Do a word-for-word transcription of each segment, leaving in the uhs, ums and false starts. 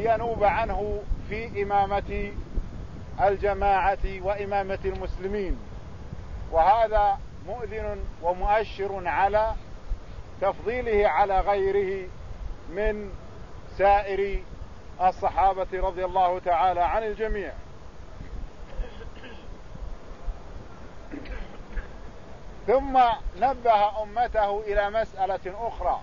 لينوب عنه في إمامة الجماعة وإمامة المسلمين، وهذا مؤذن ومؤشر على تفضيله على غيره من سائر الصحابة رضي الله تعالى عن الجميع. ثم نبه أمته إلى مسألة أخرى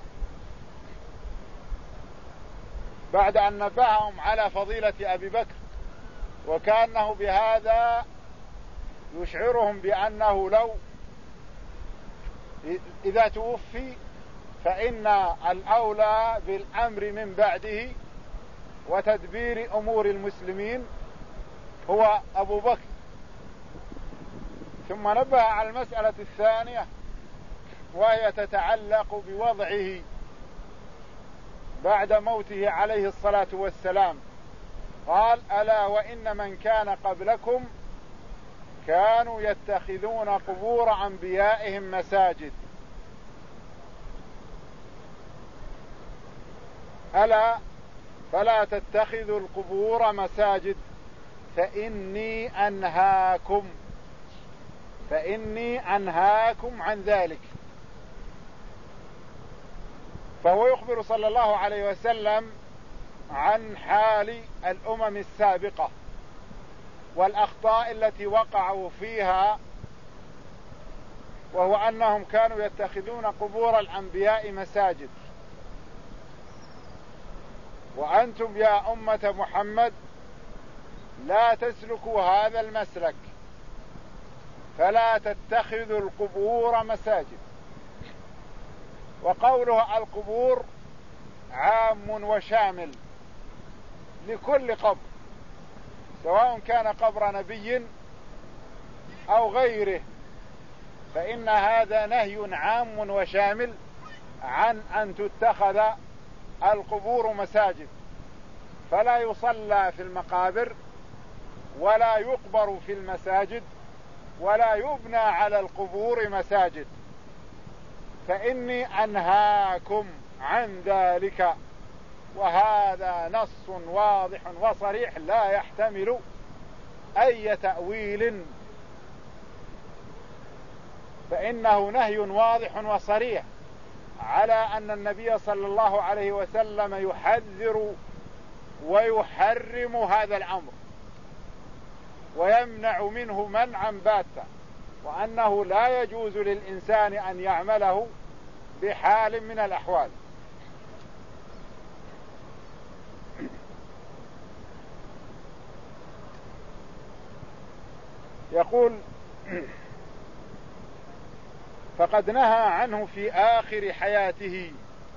بعد أن نبههم على فضيلة أبي بكر، وكأنه بهذا يشعرهم بأنه لو إذا توفي فإن الأولى بالأمر من بعده وتدبير أمور المسلمين هو أبو بكر. ثم نبه على المسألة الثانية وهي تتعلق بوضعه بعد موته عليه الصلاة والسلام. قال: ألا وإن من كان قبلكم كانوا يتخذون قبور أنبيائهم مساجد. ألا فلا تتخذوا القبور مساجد فإني أنهاكم فإني أنهاكم عن ذلك. فهو يخبر صلى الله عليه وسلم عن حال الأمم السابقة والأخطاء التي وقعوا فيها، وهو أنهم كانوا يتخذون قبور الأنبياء مساجد. وأنتم يا أمة محمد لا تسلكوا هذا المسلك، فلا تتخذوا القبور مساجد. وقوله القبور عام وشامل لكل قبر، سواء كان قبر نبي أو غيره، فإن هذا نهي عام وشامل عن أن تتخذ القبور مساجد. فلا يصلى في المقابر ولا يقبر في المساجد ولا يبنى على القبور مساجد، فإني أنهاكم عن ذلك. وهذا نص واضح وصريح لا يحتمل أي تأويل، فإنه نهي واضح وصريح على أن النبي صلى الله عليه وسلم يحذر ويحرم هذا الأمر ويمنع منه منعا باتا، وأنه لا يجوز للإنسان أن يعمله بحال من الأحوال. يقول: فقد نهى عنه في آخر حياته،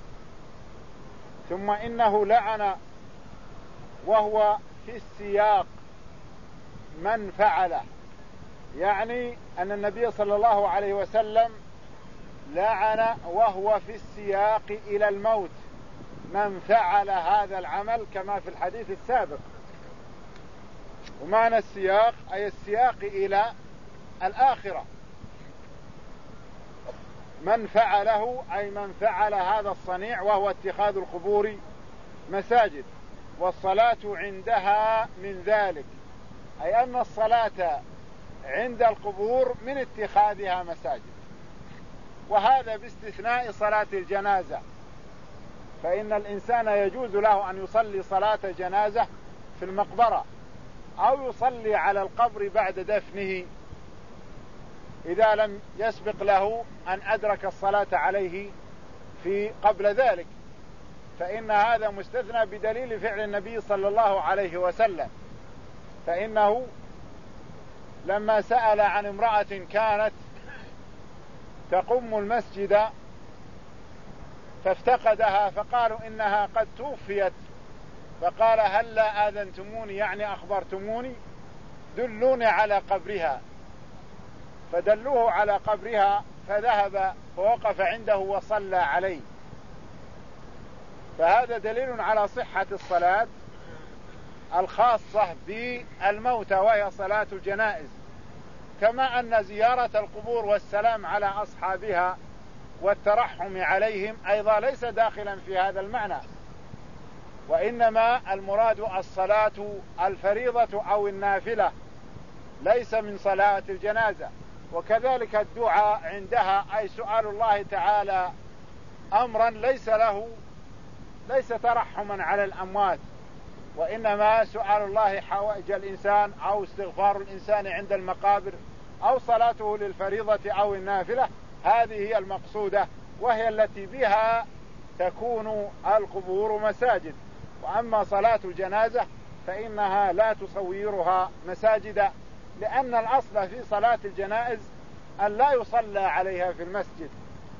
ثم إنه لعن وهو في السياق من فعله، يعني أن النبي صلى الله عليه وسلم لعن وهو في السياق إلى الموت من فعل هذا العمل كما في الحديث السابق. ومعنى السياق أي السياق إلى الآخرة، من فعله أي من فعل هذا الصنيع وهو اتخاذ القبور مساجد، والصلاة عندها من ذلك، أي أن الصلاة عند القبور من اتخاذها مساجد. وهذا باستثناء صلاة الجنازة، فإن الإنسان يجوز له أن يصلي صلاة جنازة في المقبرة أو يصلي على القبر بعد دفنه إذا لم يسبق له أن أدرك الصلاة عليه في قبل ذلك، فإن هذا مستثنى بدليل فعل النبي صلى الله عليه وسلم. فإنه لما سأل عن امرأة كانت تقم المسجد فافتقدها فقالوا إنها قد توفيت، فقال: هلا آذنتموني، يعني أخبرتموني، دلوني على قبرها. فدلوه على قبرها فذهب ووقف عنده وصلى عليه. فهذا دليل على صحة الصلاة الخاصة بالموتى وهي صلاة الجنائز، كما أن زيارة القبور والسلام على أصحابها والترحم عليهم أيضا ليس داخلا في هذا المعنى، وإنما المراد الصلاة الفريضة أو النافلة، ليس من صلاة الجنازة. وكذلك الدعاء عندها، أي سؤال الله تعالى أمرا ليس له ليس ترحما على الأموات، وإنما سؤال الله حوائج الإنسان أو استغفار الإنسان عند المقابر أو صلاته للفريضة أو النافلة، هذه هي المقصودة، وهي التي بها تكون القبور مساجد. وأما صلاة الجنازة فإنها لا تصورها مساجد، لأن الأصل في صلاة الجنائز أن لا يصلى عليها في المسجد،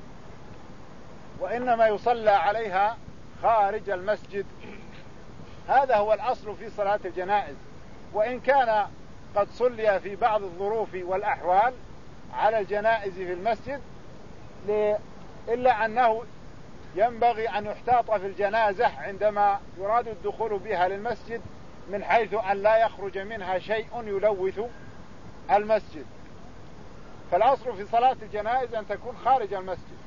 وإنما يصلى عليها خارج المسجد. هذا هو الأصل في صلاة الجنائز. وإن كان قد صلي في بعض الظروف والأحوال على الجنائز في المسجد، إلا أنه ينبغي أن يحتاط في الجنازة عندما يراد الدخول بها للمسجد، من حيث أن لا يخرج منها شيء يلوث المسجد. فالأصل في صلاة الجنائز أن تكون خارج المسجد.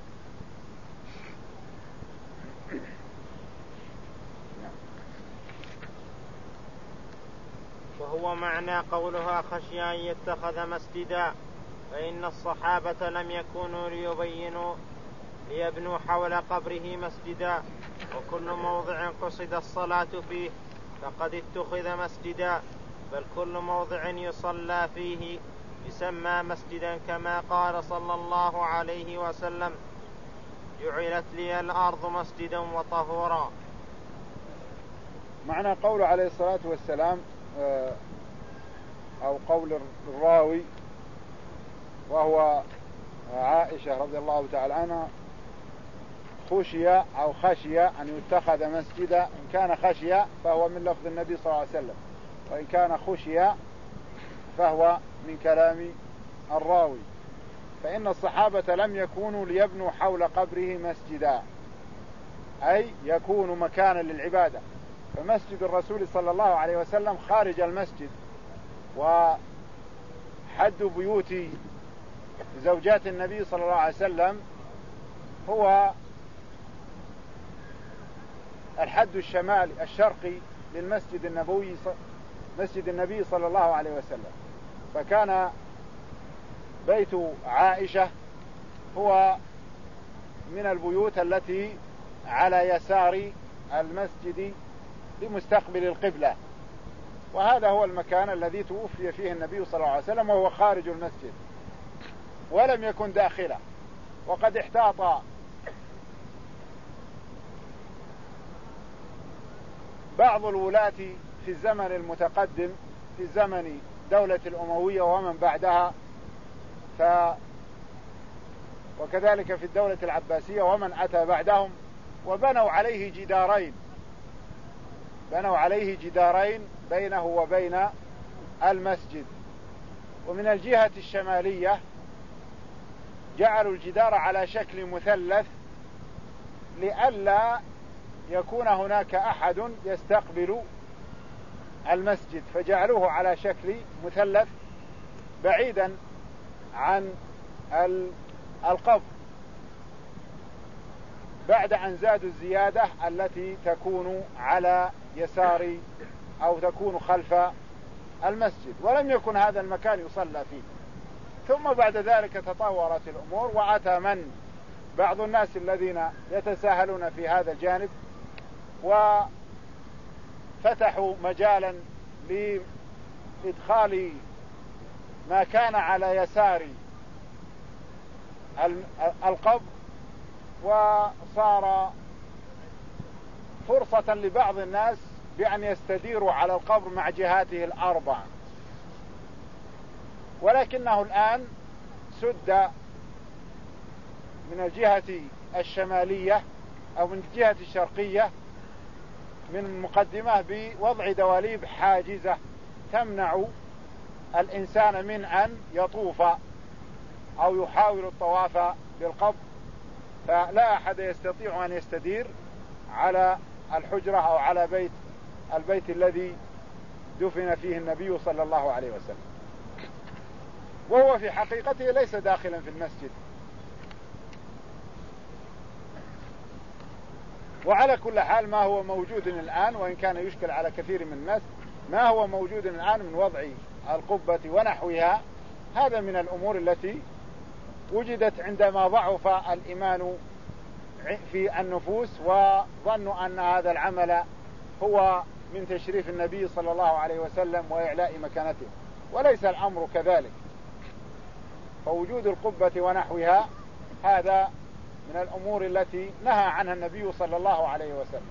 وهو معنى قولها خشي أن يتخذ مسجدا، فإن الصحابة لم يكونوا ليبينوا ليبنوا حول قبره مسجدا، وكل موضع قصد الصلاة فيه فقد اتخذ مسجدا، بل كل موضع يصلى فيه يسمى مسجدا، كما قال صلى الله عليه وسلم: جعلت لي الأرض مسجدا وطهورا. معنى قوله عليه الصلاة والسلام أو قول الراوي وهو عائشة رضي الله تعالى عنها: خشي أو خشي أن يتخذ مسجدا. إن كان خشي فهو من لفظ النبي صلى الله عليه وسلم، وإن كان خشي فهو من كلام الراوي. فإن الصحابة لم يكونوا ليبنوا حول قبره مسجدا، أي يكون مكانا للعبادة. فمسجد الرسول صلى الله عليه وسلم خارج المسجد، وحد بيوت زوجات النبي صلى الله عليه وسلم هو الحد الشمالي الشرقي للمسجد النبوي، مسجد النبي صلى الله عليه وسلم. فكان بيت عائشة هو من البيوت التي على يسار المسجد لمستقبل القبلة، وهذا هو المكان الذي توفي فيه النبي صلى الله عليه وسلم، وهو خارج المسجد ولم يكن داخله. وقد احتاط بعض الولاة في الزمن المتقدم، في زمن دولة الأموية ومن بعدها، ف وكذلك في الدولة العباسية ومن أتى بعدهم، وبنوا عليه جدارين بنوا عليه جدارين بينه وبين المسجد. ومن الجهة الشمالية جعلوا الجدار على شكل مثلث لئلا يكون هناك أحد يستقبل المسجد، فجعلوه على شكل مثلث بعيدا عن القبر، بعد أن زادوا الزيادة التي تكون على يسار أو تكون خلف المسجد. ولم يكن هذا المكان يصلى فيه. ثم بعد ذلك تطورت الأمور، وأتى من بعض الناس الذين يتساهلون في هذا الجانب، وفتحوا مجالا لإدخال ما كان على يسار القبر، وصار فرصة لبعض الناس بأن يستديروا على القبر مع جهاته الأربع. ولكنه الآن سد من الجهة الشمالية أو من الجهة الشرقية من مقدمة بوضع دواليب حاجزة تمنع الإنسان من أن يطوف أو يحاول الطواف بالقبر، فلا أحد يستطيع أن يستدير على الحجرة أو على بيت البيت الذي دفن فيه النبي صلى الله عليه وسلم، وهو في حقيقته ليس داخلا في المسجد. وعلى كل حال ما هو موجود الآن، وإن كان يشكل على كثير من الناس، ما هو موجود الآن من وضع القبة ونحوها هذا من الأمور التي وجدت عندما ضعف الإيمان في النفوس وظنوا أن هذا العمل هو من تشريف النبي صلى الله عليه وسلم وإعلاء مكانته، وليس الأمر كذلك. فوجود القبة ونحوها هذا من الأمور التي نهى عنها النبي صلى الله عليه وسلم.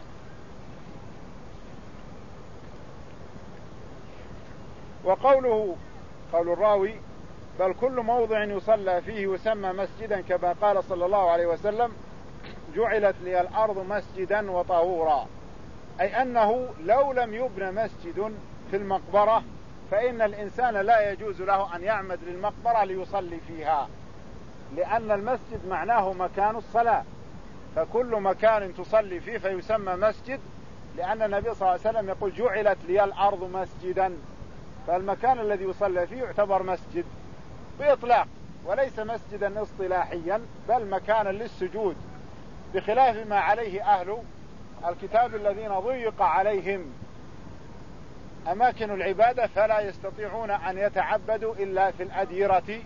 وقوله قول الراوي بل كل موضع يصلى فيه يسمى مسجدا كما قال صلى الله عليه وسلم جعلت لي الأرض مسجدا وطهورا، أي أنه لو لم يبنى مسجد في المقبرة فإن الإنسان لا يجوز له أن يعمد للمقبرة ليصلي فيها، لأن المسجد معناه مكان الصلاة، فكل مكان تصلي فيه فيسمى مسجد، لأن النبي صلى الله عليه وسلم يقول جعلت لي الأرض مسجدا، فالمكان الذي يصلى فيه يعتبر مسجد بإطلاق، وليس مسجدا اصطلاحيا بل مكانا للسجود، بخلاف ما عليه أهل الكتاب الذين ضيق عليهم أماكن العبادة فلا يستطيعون أن يتعبدوا إلا في الأديرة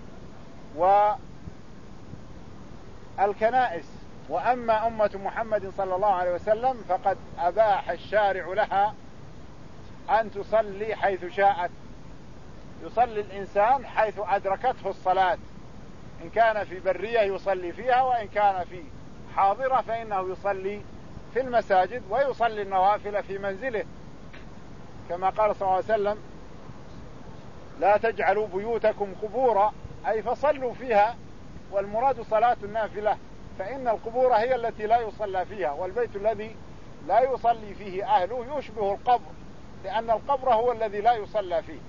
والكنائس. وأما أمة محمد صلى الله عليه وسلم فقد أباح الشارع لها أن تصلي حيث شاءت، يصلي الإنسان حيث أدركته الصلاة، إن كان في برية يصلي فيها، وإن كان في حاضرة فإنه يصلي في المساجد ويصلي النوافل في منزله، كما قال صلى الله عليه وسلم لا تجعلوا بيوتكم قبورا، أي فصلوا فيها، والمراد صلاة النافلة، فإن القبور هي التي لا يصلى فيها، والبيت الذي لا يصلي فيه أهله يشبه القبر، لأن القبر هو الذي لا يصلى فيه.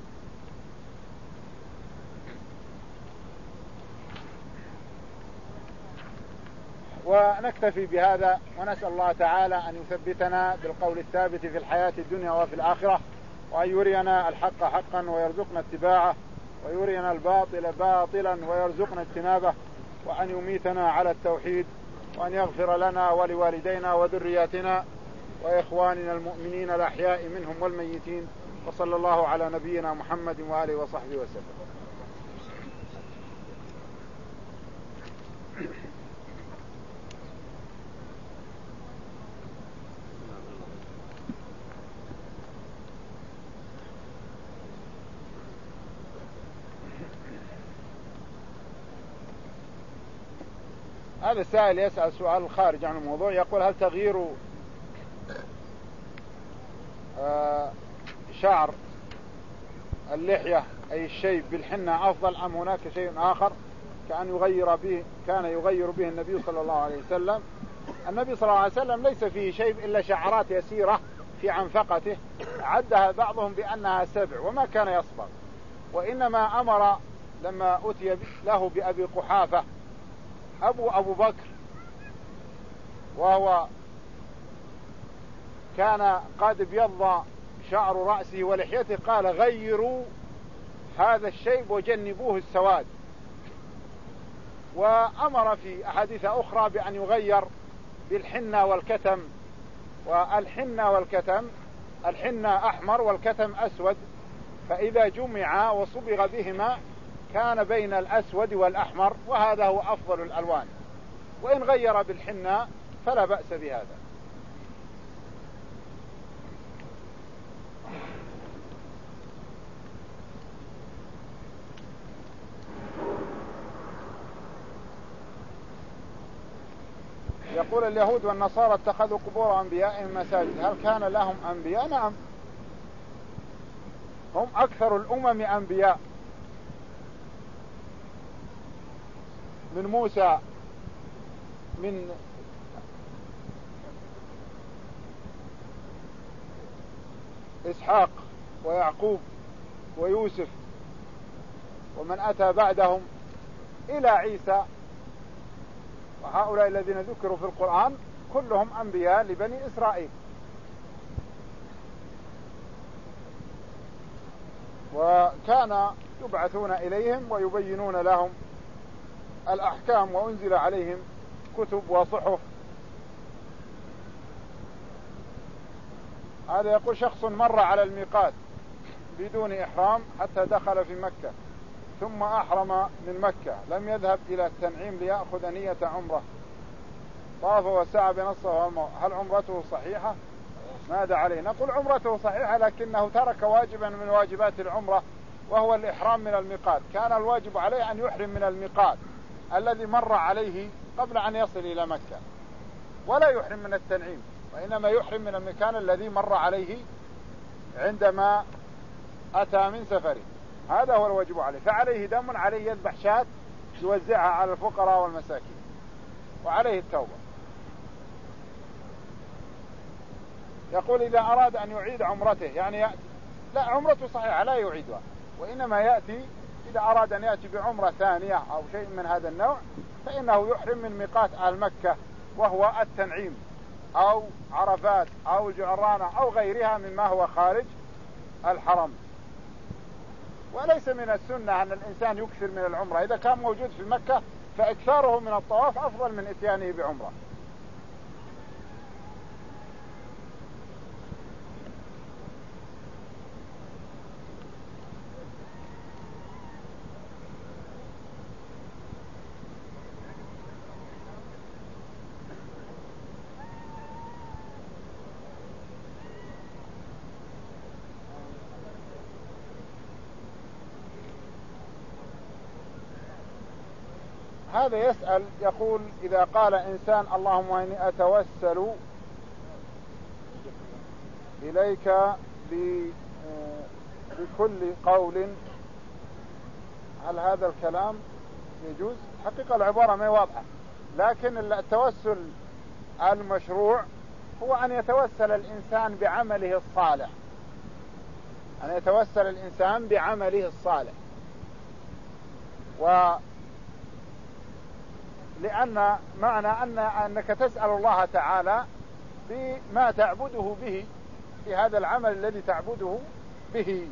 ونكتفي بهذا، ونسأل الله تعالى أن يثبتنا بالقول الثابت في الحياة الدنيا وفي الآخرة، وأن يرينا الحق حقا ويرزقنا اتباعه، ويرينا الباطل باطلا ويرزقنا اجتنابه، وأن يميتنا على التوحيد، وأن يغفر لنا ولوالدينا وذرياتنا وإخواننا المؤمنين الأحياء منهم والميتين، وصلى الله على نبينا محمد وآله وصحبه وسلم. هذا السائل يسأل سؤال خارج عن الموضوع، يقول هل تغيير آه شعر اللحية أي الشيب بالحنة أفضل أم هناك شيء آخر كأن يغير به كان يغير به النبي صلى الله عليه وسلم؟ النبي صلى الله عليه وسلم ليس فيه شيء إلا شعرات يسيرة في عنفقته عدها بعضهم بأنها سبع وما كان يصبر، وإنما أمر لما أتي له بأبي قحافة أبو أبو بكر وهو كان قد ابيض شعر رأسه ولحيته قال غيروا هذا الشيب وجنبوه السواد، وأمر في أحاديث أخرى بأن يغير بالحنة والكتم، والحنة والكتم الحنة أحمر والكتم أسود، فإذا جمع وصبغ بهما كان بين الأسود والأحمر، وهذا هو أفضل الألوان، وإن غير بالحنة فلا بأس بهذا. يقول اليهود والنصارى اتخذوا قبور أنبيائهم مساجد، هل كان لهم أنبياء؟ نعم، هم أكثر الأمم أنبياء، من موسى من إسحاق ويعقوب ويوسف ومن أتى بعدهم إلى عيسى، وهؤلاء الذين ذكروا في القرآن كلهم أنبياء لبني إسرائيل. وكان يبعثون إليهم ويبينون لهم الأحكام، وأنزل عليهم كتب وصحف هذا يقول شخص مر على الميقات بدون إحرام حتى دخل في مكة ثم أحرم من مكة، لم يذهب إلى التنعيم ليأخذ نية عمره، طاف وسعى بين الصفا والمروة، هل عمرته صحيحة؟ ماذا عليه؟ نقول عمرته صحيحة، لكنه ترك واجبا من واجبات العمرة وهو الإحرام من الميقات. كان الواجب عليه أن يحرم من الميقات الذي مر عليه قبل أن يصل إلى مكة، ولا يحرم من التنعيم، وإنما يحرم من المكان الذي مر عليه عندما أتى من سفره. هذا هو الواجب عليه، فعليه دم، عليه يذبح شاة يوزعها على الفقراء والمساكين، وعليه التوبة. يقول إذا أراد أن يعيد عمرته يعني يأتي، لا، عمرته صحيحة لا يعيدها، وإنما يأتي إذا أراد أن يأتي بعمرة ثانية أو شيء من هذا النوع فإنه يحرم من ميقات أهل مكة وهو التنعيم أو عرفات أو الجعرانة أو غيرها مما هو خارج الحرم. وليس من السنة أن الإنسان يكثر من العمرة، إذا كان موجود في مكة فإكثاره من الطواف أفضل من إتيانه بعمرة. هذا يسأل يقول إذا قال إنسان اللهم إني أتوسل إليك بكل قول، هل هذا الكلام يجوز؟ حقيقة العبارة ما واضحة، لكن التوسل المشروع هو أن يتوسل الإنسان بعمله الصالح، أن يتوسل الإنسان بعمله الصالح، و لأن معنى أن أنك تسأل الله تعالى بما تعبده به، في هذا العمل الذي تعبده به.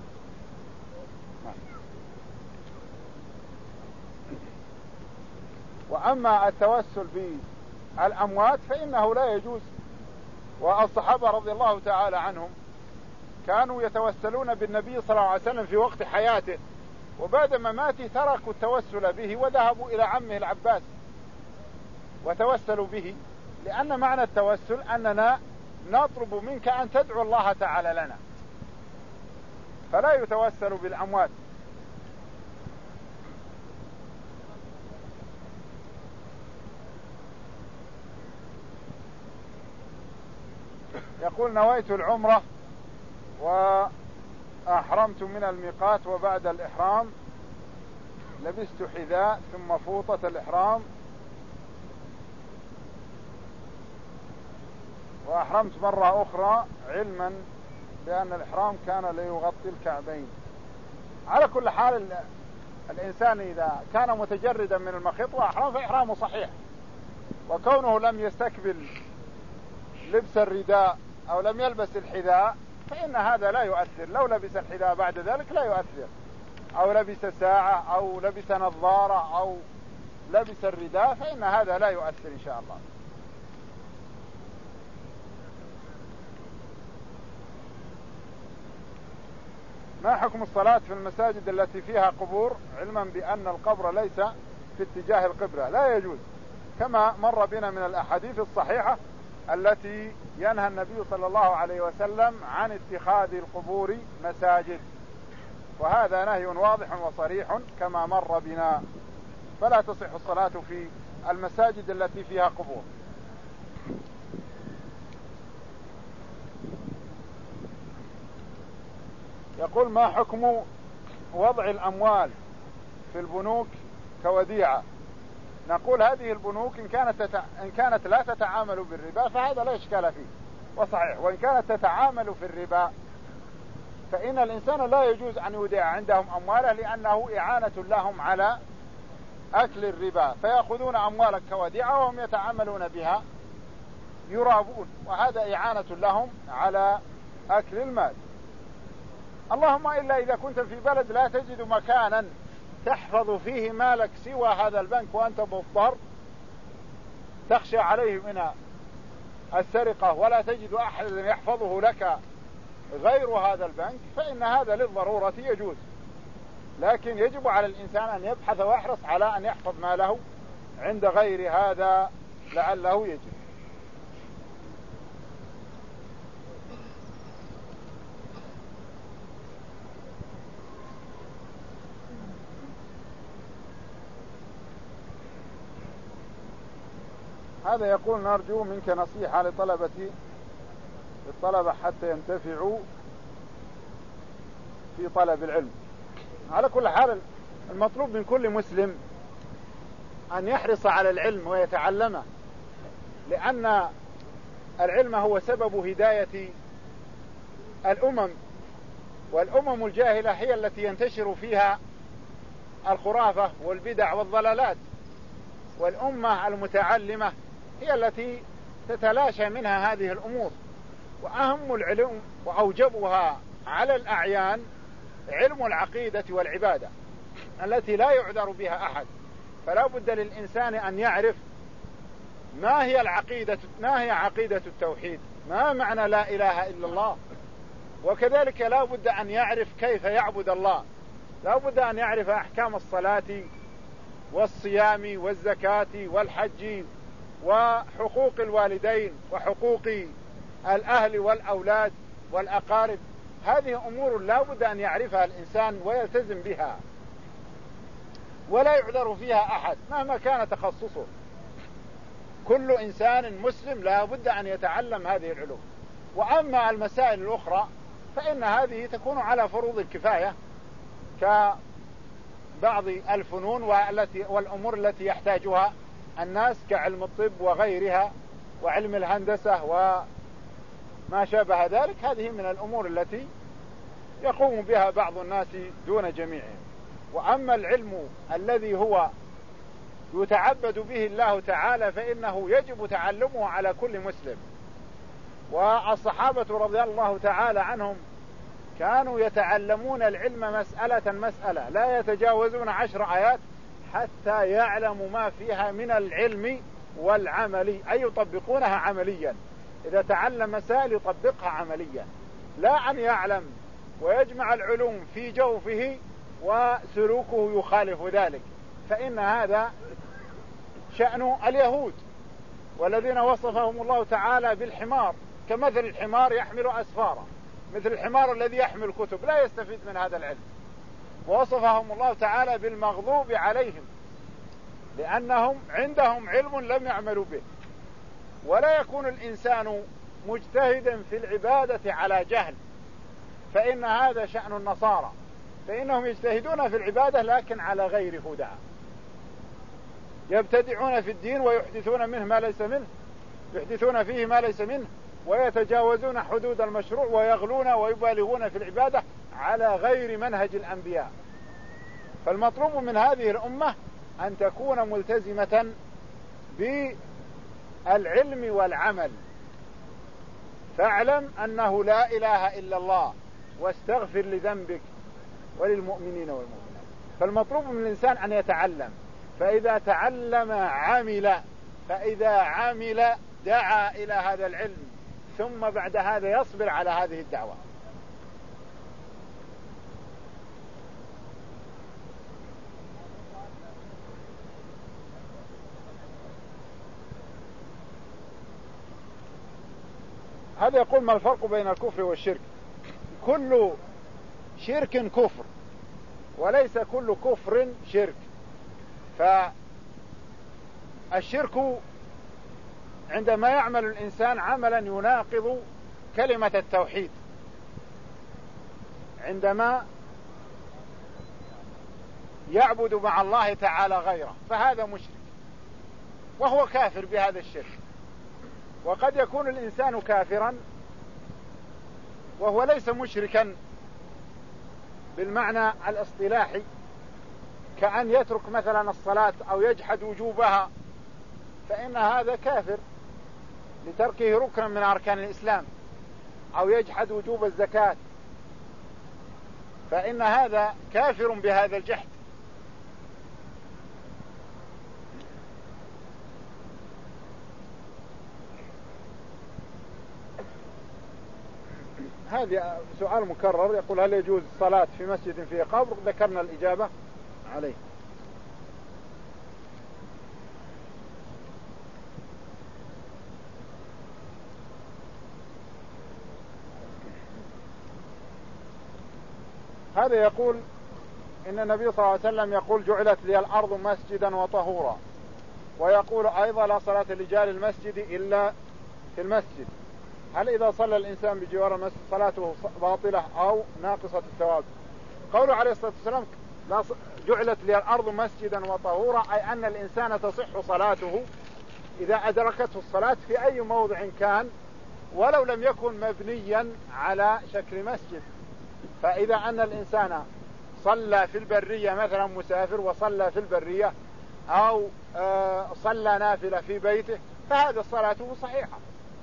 وأما التوسل بالأموات فإنه لا يجوز، والصحابة رضي الله تعالى عنهم كانوا يتوسلون بالنبي صلى الله عليه وسلم في وقت حياته، وبعد مماته تركوا التوسل به وذهبوا إلى عمه العباس وتوسلوا به، لأن معنى التوسل أننا نطلب منك أن تدعو الله تعالى لنا، فلا يتوسل بالأموات. يقول نويت العمرة وأحرمت من الميقات، وبعد الإحرام لبست حذاء ثم فوطة الإحرام وأحرمت مرة أخرى علما بأن الإحرام كان ليغطي الكعبين. على كل حال الإنسان إذا كان متجردا من المخيط وأحرام فإحرامه صحيح، وكونه لم يستكمل لبس الرداء أو لم يلبس الحذاء فإن هذا لا يؤثر. لو لبس الحذاء بعد ذلك لا يؤثر، أو لبس ساعة أو لبس نظارة أو لبس الرداء فإن هذا لا يؤثر إن شاء الله. ما حكم الصلاة في المساجد التي فيها قبور علما بأن القبر ليس في اتجاه القبلة؟ لا يجوز، كما مر بنا من الأحاديث الصحيحة التي ينهى النبي صلى الله عليه وسلم عن اتخاذ القبور مساجد، وهذا نهي واضح وصريح كما مر بنا، فلا تصح الصلاة في المساجد التي فيها قبور. يقول ما حكم وضع الأموال في البنوك كوديعة؟ نقول هذه البنوك إن كانت, تتع... إن كانت لا تتعامل بالربا فهذا لا إشكال فيه وصحيح، وإن كانت تتعامل في الربا فإن الإنسان لا يجوز أن يودع عندهم أمواله، لأنه إعانة لهم على أكل الربا، فيأخذون أموالك كوديعة وهم يتعاملون بها يرابون، وهذا إعانة لهم على أكل المال. اللهم إلا إذا كنت في بلد لا تجد مكانا تحفظ فيه مالك سوى هذا البنك وأنت مضطر تخشى عليه من السرقة ولا تجد أحد يحفظه لك غير هذا البنك فإن هذا للضرورة يجوز، لكن يجب على الإنسان أن يبحث ويحرص على أن يحفظ ماله عند غير هذا لعله يجب. هذا يقول: نرجو منك نصيحة لطلبتي للطلبة حتى ينتفعوا في طلب العلم. على كل حال المطلوب من كل مسلم أن يحرص على العلم ويتعلمه، لأن العلم هو سبب هداية الأمم، والأمم الجاهلة هي التي ينتشر فيها الخرافة والبدع والضلالات، والأمة المتعلمة هي التي تتلاشى منها هذه الأمور. وأهم العلوم وأوجبها على الأعيان علم العقيدة والعبادة التي لا يعذر بها أحد، فلا بد للإنسان أن يعرف ما هي العقيدة، ما هي عقيدة التوحيد، ما معنى لا إله إلا الله، وكذلك لا بد أن يعرف كيف يعبد الله، لا بد أن يعرف أحكام الصلاة والصيام والزكاة والحج وحقوق الوالدين وحقوق الأهل والأولاد والأقارب. هذه أمور لا بد أن يعرفها الإنسان ويلتزم بها، ولا يعذر فيها أحد مهما كان تخصصه. كل إنسان مسلم لا بد أن يتعلم هذه العلوم. وأما المسائل الأخرى فإن هذه تكون على فروض الكفاية كبعض الفنون والتي والأمور التي يحتاجها الناس كعلم الطب وغيرها وعلم الهندسة وما شابه ذلك. هذه من الأمور التي يقوم بها بعض الناس دون جميعهم. وأما العلم الذي هو يتعبد به الله تعالى فإنه يجب تعلمه على كل مسلم. والصحابة رضي الله تعالى عنهم كانوا يتعلمون العلم مسألة مسألة، لا يتجاوزون عشر آيات حتى يعلموا ما فيها من العلم والعمل، أي يطبقونها عمليا. إذا تعلم مسائل يطبقها عمليا، لا أن يعلم ويجمع العلوم في جوفه وسلوكه يخالف ذلك، فإن هذا شأن اليهود والذين وصفهم الله تعالى بالحمار، كمثل الحمار يحمل أسفارا، مثل الحمار الذي يحمل كتب لا يستفيد من هذا العلم. ووصفهم الله تعالى بالمغضوب عليهم لأنهم عندهم علم لم يعملوا به. ولا يكون الإنسان مجتهدا في العبادة على جهل، فإن هذا شأن النصارى، فإنهم يجتهدون في العبادة لكن على غير هدى، يبتدعون في الدين ويحدثون منه ما ليس منه، يحدثون فيه ما ليس منه، ويتجاوزون حدود المشروع ويغلون ويبالغون في العبادة على غير منهج الأنبياء. فالمطلوب من هذه الأمة أن تكون ملتزمة بالعلم والعمل. فاعلم أنه لا إله إلا الله واستغفر لذنبك وللمؤمنين والمؤمنات. فالمطلوب من الإنسان أن يتعلم، فإذا تعلم عمل، فإذا عمل دعا إلى هذا العلم، ثم بعد هذا يصبر على هذه الدعوة. هذا يقول: ما الفرق بين الكفر والشرك؟ كل شرك كفر وليس كل كفر شرك. فالشرك عندما يعمل الإنسان عملا يناقض كلمة التوحيد، عندما يعبد مع الله تعالى غيره فهذا مشرك وهو كافر بهذا الشرك. وقد يكون الإنسان كافرا وهو ليس مشركا بالمعنى الاصطلاحي، كأن يترك مثلا الصلاة أو يجحد وجوبها، فإن هذا كافر لتركه ركنا من أركان الإسلام، أو يجحد وجوب الزكاة، فإن هذا كافر بهذا الجحد. هذا هذه سؤال مكرر، يقول هل يجوز الصلاة في مسجد فيه قبر؟ ذكرنا الإجابة عليه. هذا يقول إن النبي صلى الله عليه وسلم يقول جعلت لي الأرض مسجدا وطهورا، ويقول أيضا لا صلاة لجار المسجد إلا في المسجد. هل إذا صلى الإنسان بجوار المسجد صلاته باطلة أو ناقصة الثواب؟ قوله عليه الصلاة والسلام لا جعلت لي الأرض مسجدا وطهورا، أي أن الإنسان تصح صلاته إذا أدركته الصلاة في أي موضع كان ولو لم يكن مبنيا على شكل مسجد. فإذا أن الإنسان صلى في البرية مثلا مسافر وصلى في البرية أو صلى نافلة في بيته فهذا صلاته صحيحة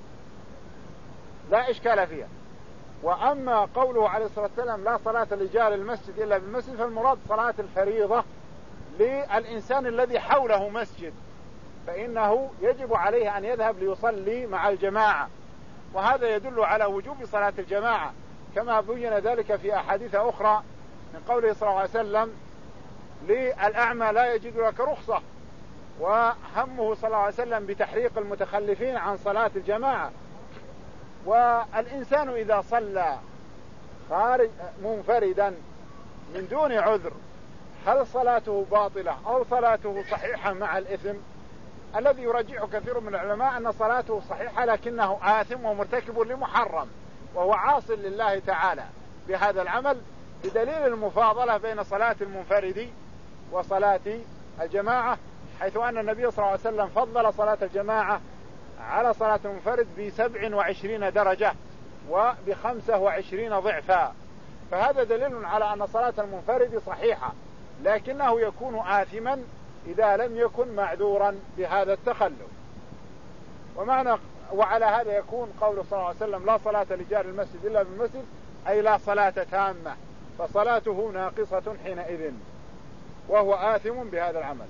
لا إشكال فيها. وأما قوله عليه الصلاة والسلام لا صلاة لجار المسجد إلا بالمسجد فالمراد صلاة الفريضة للإنسان الذي حوله مسجد، فإنه يجب عليه أن يذهب ليصلي مع الجماعة، وهذا يدل على وجوب صلاة الجماعة كما بين ذلك في أحاديث أخرى من قوله صلى الله عليه وسلم للأعمى لا يجد لك رخصة، وهمه صلى الله عليه وسلم بتحريق المتخلفين عن صلاة الجماعة. والإنسان إذا صلى خارج منفردا من دون عذر هل صلاته باطلة أو صلاته صحيحة مع الإثم؟ الذي يرجح كثير من العلماء أن صلاته صحيحة لكنه آثم ومرتكب لمحرم وهو عاص لله تعالى بهذا العمل، بدليل المفاضلة بين صلاة المنفرد وصلاة الجماعة، حيث أن النبي صلى الله عليه وسلم فضل صلاة الجماعة على صلاة المنفرد بسبع وعشرين درجة وبخمسة وعشرين ضعفا. فهذا دليل على أن صلاة المنفرد صحيحة لكنه يكون آثما إذا لم يكن معذورا بهذا التخلف. ومعنى وعلى هذا يكون قول صلى الله عليه وسلم لا صلاة لجار المسجد إلا بالمسجد أي لا صلاة تامة، فصلاته ناقصة حينئذ وهو آثم بهذا العمل.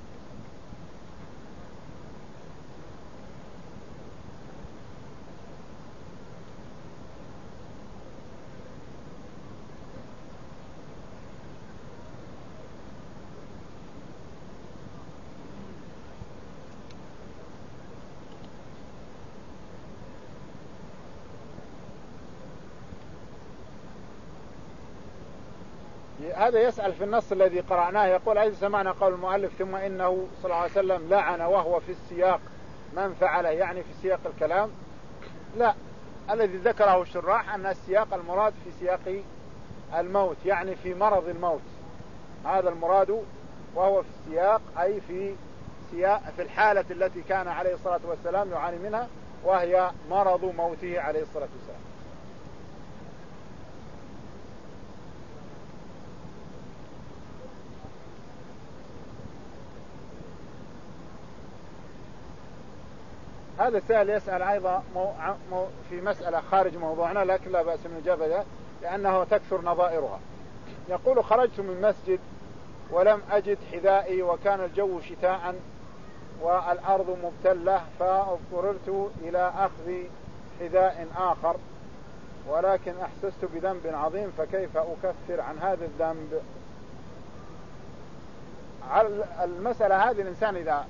هذا يسأل في النص الذي قرأناه يقول أيضا سمعنا قول المؤلف ثم إنه صلى الله عليه وسلم لعن وهو في السياق من فعله، يعني في سياق الكلام. لا، الذي ذكره الشراح أن السياق المراد في سياق الموت، يعني في مرض الموت، هذا المراد وهو في السياق أي في سياق في الحالة التي كان عليه الصلاة والسلام يعاني منها وهي مرض موته عليه الصلاة والسلام. هذا السائل يسأل أيضا مو مو في مسألة خارج موضوعنا لكن لا بأس من الإجابة لأنه تكثر نظائرها. يقول خرجت من مسجد ولم أجد حذائي وكان الجو شتاء والأرض مبتلة فاضطررت إلى أخذ حذاء آخر ولكن أحسست بذنب عظيم فكيف أكفر عن هذا الذنب؟ المسألة هذه الإنسان إذا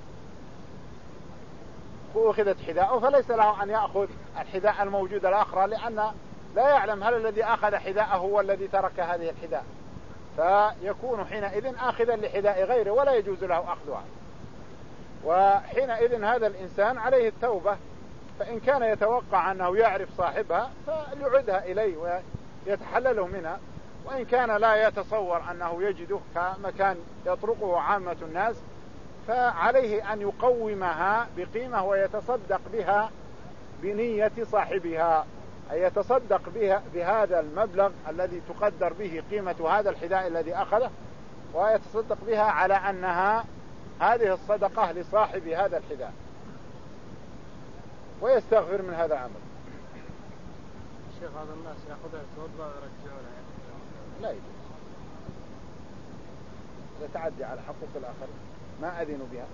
أخذت حذاءه فليس له أن يأخذ الحذاء الموجود الآخر، لأن لا يعلم هل الذي أخذ حذاءه هو الذي ترك هذه الحذاء، فيكون حينئذ آخذا لحذاء غيره ولا يجوز له أخذها. وحينئذ هذا الإنسان عليه التوبة، فإن كان يتوقع أنه يعرف صاحبها فليعدها إليه ويتحلله منها، وإن كان لا يتصور أنه يجده كمكان يطرقه عامة الناس فعليه أن يقومها بقيمة ويتصدق بها بنية صاحبها، أي يتصدق بها بهذا المبلغ الذي تقدر به قيمة هذا الحذاء الذي أخذه، ويتصدق بها على أنها هذه الصدقة لصاحب هذا الحذاء ويستغفر من هذا العمل. الشيخ هذا الناس يأخذها يتوضأ ويرجعونها لا يجوز، إذا تعدي على حقوق الآخرين ما أذنوا بها.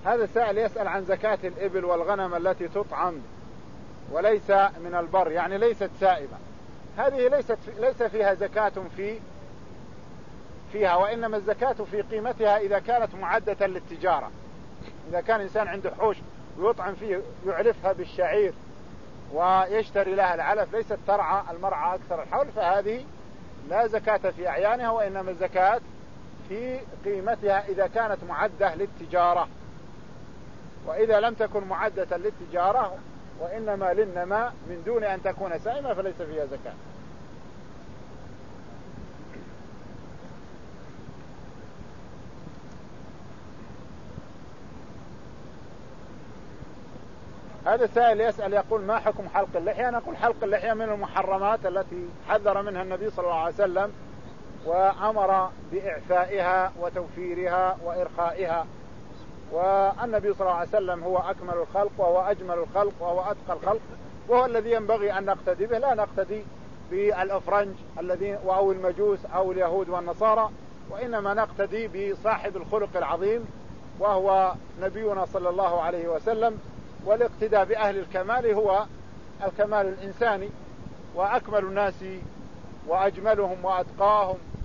هذا السائل يسأل عن زكاة الإبل والغنم التي تطعم وليس من البر، يعني ليست سائمة. هذه ليست ليس فيها زكاة في فيها، وإنما الزكاة في قيمتها إذا كانت معدة للتجارة. إذا كان إنسان عنده حوش ويطعم فيه يعلفها بالشعير ويشتري لها العلف، ليست ترعى المرعى أكثر الحول، فهذه لا زكاة في أعيانها، وإنما الزكاة في قيمتها إذا كانت معدة للتجارة. وإذا لم تكن معدة للتجارة وإنما للنماء من دون أن تكون سائمة فليس فيها زكاة. هذا السائل يسأل يقول: ما حكم حلق اللحية؟ نقول حلق اللحية من المحرمات التي حذر منها النبي صلى الله عليه وسلم، وأمر بإعفائها وتوفيرها وإرخائها. والنبي صلى الله عليه وسلم هو أكمل الخلق وهو أجمل الخلق وهو أتقى الخلق، وهو الذي ينبغي أن نقتدي به، لا نقتدي بالأفرنج الذين أو المجوس أو اليهود والنصارى، وإنما نقتدي بصاحب الخلق العظيم وهو نبينا صلى الله عليه وسلم. والاقتداء بأهل الكمال هو الكمال الإنساني، وأكمل الناس وأجملهم وأتقاهم